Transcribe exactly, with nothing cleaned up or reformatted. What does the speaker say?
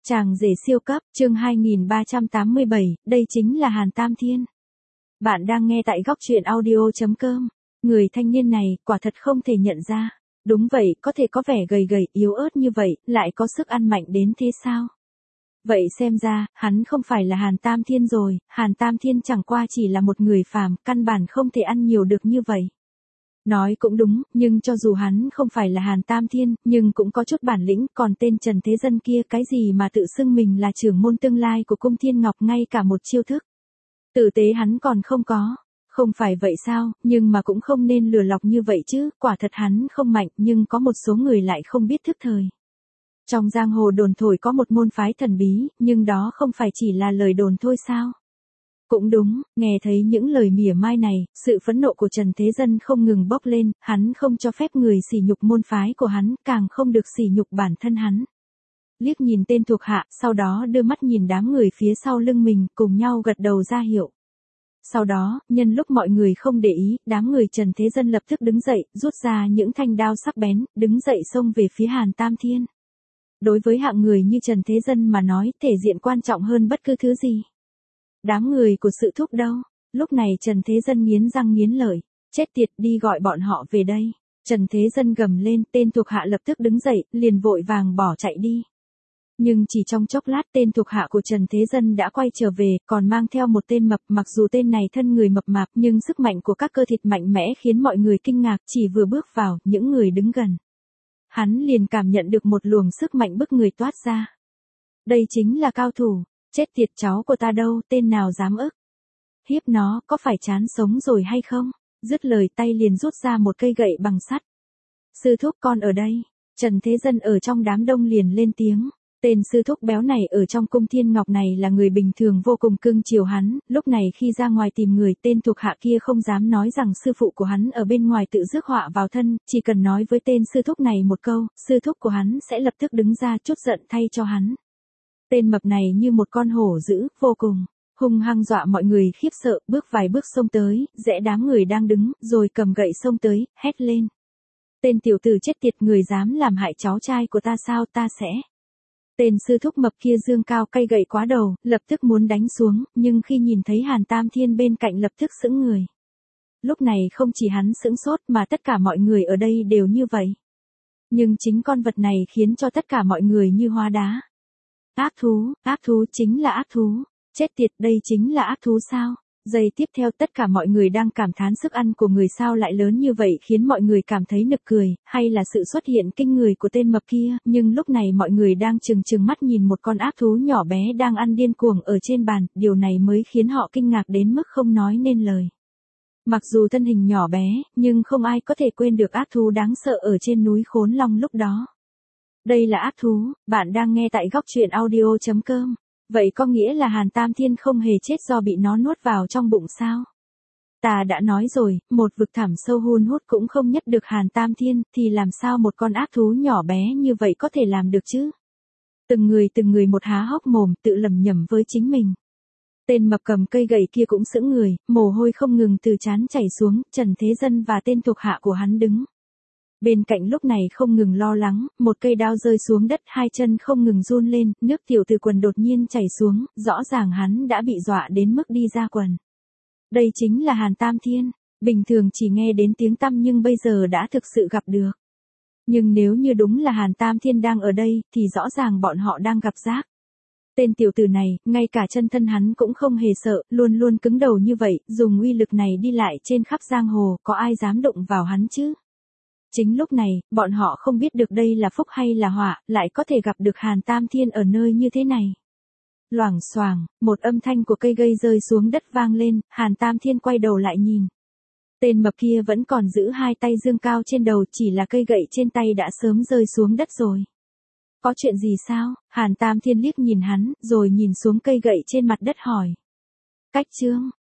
Chàng rể siêu cấp, chương hai nghìn ba trăm tám mươi bảy, đây chính là Hàn Tam Thiên. Bạn đang nghe tại góc truyện audio chấm com. Người thanh niên này, quả thật không thể nhận ra. Đúng vậy, có thể có vẻ gầy gầy, yếu ớt như vậy, lại có sức ăn mạnh đến thế sao? Vậy xem ra, hắn không phải là Hàn Tam Thiên rồi, Hàn Tam Thiên chẳng qua chỉ là một người phàm, căn bản không thể ăn nhiều được như vậy. Nói cũng đúng, nhưng cho dù hắn không phải là Hàn Tam Thiên, nhưng cũng có chút bản lĩnh, còn tên Trần Thế Dân kia cái gì mà tự xưng mình là trưởng môn tương lai của cung Thiên Ngọc ngay cả một chiêu thức. Tử tế hắn còn không có. Không phải vậy sao, nhưng mà cũng không nên lừa lọc như vậy chứ, quả thật hắn không mạnh nhưng có một số người lại không biết thức thời. Trong giang hồ đồn thổi có một môn phái thần bí, nhưng đó không phải chỉ là lời đồn thôi sao? Cũng đúng, nghe thấy những lời mỉa mai này, sự phẫn nộ của Trần Thế Dân không ngừng bốc lên, hắn không cho phép người sỉ nhục môn phái của hắn, càng không được sỉ nhục bản thân hắn. Liếc nhìn tên thuộc hạ, sau đó đưa mắt nhìn đám người phía sau lưng mình, cùng nhau gật đầu ra hiệu. Sau đó, nhân lúc mọi người không để ý, đám người Trần Thế Dân lập tức đứng dậy, rút ra những thanh đao sắc bén, đứng dậy xông về phía Hàn Tam Thiên. Đối với hạng người như Trần Thế Dân mà nói, thể diện quan trọng hơn bất cứ thứ gì. Đám người của Sự Thúc đâu? Lúc này Trần Thế Dân nghiến răng nghiến lợi, chết tiệt, đi gọi bọn họ về đây. Trần Thế Dân gầm lên, tên thuộc hạ lập tức đứng dậy, liền vội vàng bỏ chạy đi. Nhưng chỉ trong chốc lát tên thuộc hạ của Trần Thế Dân đã quay trở về, còn mang theo một tên mập, mặc dù tên này thân người mập mạp nhưng sức mạnh của các cơ thịt mạnh mẽ khiến mọi người kinh ngạc, chỉ vừa bước vào, những người đứng gần. Hắn liền cảm nhận được một luồng sức mạnh bức người toát ra. Đây chính là cao thủ, chết tiệt, cháu của ta đâu, tên nào dám ức. Hiếp nó, có phải chán sống rồi hay không? Dứt lời tay liền rút ra một cây gậy bằng sắt. Sư thúc con ở đây. Trần Thế Dân ở trong đám đông liền lên tiếng. Tên sư thúc béo này ở trong cung Thiên Ngọc này là người bình thường vô cùng cưng chiều hắn, lúc này khi ra ngoài tìm người, tên thuộc hạ kia không dám nói rằng sư phụ của hắn ở bên ngoài tự rước họa vào thân, chỉ cần nói với tên sư thúc này một câu, sư thúc của hắn sẽ lập tức đứng ra chút giận thay cho hắn. Tên mập này như một con hổ dữ, vô cùng hung hăng dọa mọi người khiếp sợ, bước vài bước xông tới, rẽ đám người đang đứng, rồi cầm gậy xông tới, hét lên. Tên tiểu tử chết tiệt, người dám làm hại cháu trai của ta sao, ta sẽ... Tên sư thúc mập kia dương cao cây gậy quá đầu, lập tức muốn đánh xuống, nhưng khi nhìn thấy Hàn Tam Thiên bên cạnh lập tức sững người. Lúc này không chỉ hắn sững sốt mà tất cả mọi người ở đây đều như vậy. Nhưng chính con vật này khiến cho tất cả mọi người như hóa đá. Ác thú, ác thú chính là ác thú. Chết tiệt, đây chính là ác thú sao? Giây tiếp theo tất cả mọi người đang cảm thán sức ăn của người sao lại lớn như vậy khiến mọi người cảm thấy nực cười, hay là sự xuất hiện kinh người của tên mập kia, nhưng lúc này mọi người đang trừng trừng mắt nhìn một con ác thú nhỏ bé đang ăn điên cuồng ở trên bàn, điều này mới khiến họ kinh ngạc đến mức không nói nên lời. Mặc dù thân hình nhỏ bé, nhưng không ai có thể quên được ác thú đáng sợ ở trên núi Khốn Long lúc đó. Đây là ác thú, bạn đang nghe tại góc truyện audio chấm com. Vậy có nghĩa là Hàn Tam Thiên không hề chết do bị nó nuốt vào trong bụng sao? Ta đã nói rồi, một vực thẳm sâu hun hút cũng không nhất được Hàn Tam Thiên, thì làm sao một con ác thú nhỏ bé như vậy có thể làm được chứ? Từng người từng người một há hốc mồm tự lẩm nhẩm với chính mình. Tên mập cầm cây gậy kia cũng sững người, mồ hôi không ngừng từ trán chảy xuống, Trần Thế Dân và tên thuộc hạ của hắn đứng. Bên cạnh lúc này không ngừng lo lắng, một cây đao rơi xuống đất, hai chân không ngừng run lên, nước tiểu từ quần đột nhiên chảy xuống, rõ ràng hắn đã bị dọa đến mức đi ra quần. Đây chính là Hàn Tam Thiên, bình thường chỉ nghe đến tiếng tăm nhưng bây giờ đã thực sự gặp được. Nhưng nếu như đúng là Hàn Tam Thiên đang ở đây, thì rõ ràng bọn họ đang gặp rác. Tên tiểu tử này, ngay cả chân thân hắn cũng không hề sợ, luôn luôn cứng đầu như vậy, dùng uy lực này đi lại trên khắp giang hồ, có ai dám đụng vào hắn chứ? Chính lúc này, bọn họ không biết được đây là phúc hay là họa, lại có thể gặp được Hàn Tam Thiên ở nơi như thế này. Loảng xoảng, một âm thanh của cây gây rơi xuống đất vang lên, Hàn Tam Thiên quay đầu lại nhìn. Tên mập kia vẫn còn giữ hai tay dương cao trên đầu, chỉ là cây gậy trên tay đã sớm rơi xuống đất rồi. Có chuyện gì sao? Hàn Tam Thiên liếc nhìn hắn, rồi nhìn xuống cây gậy trên mặt đất hỏi. Cách trương,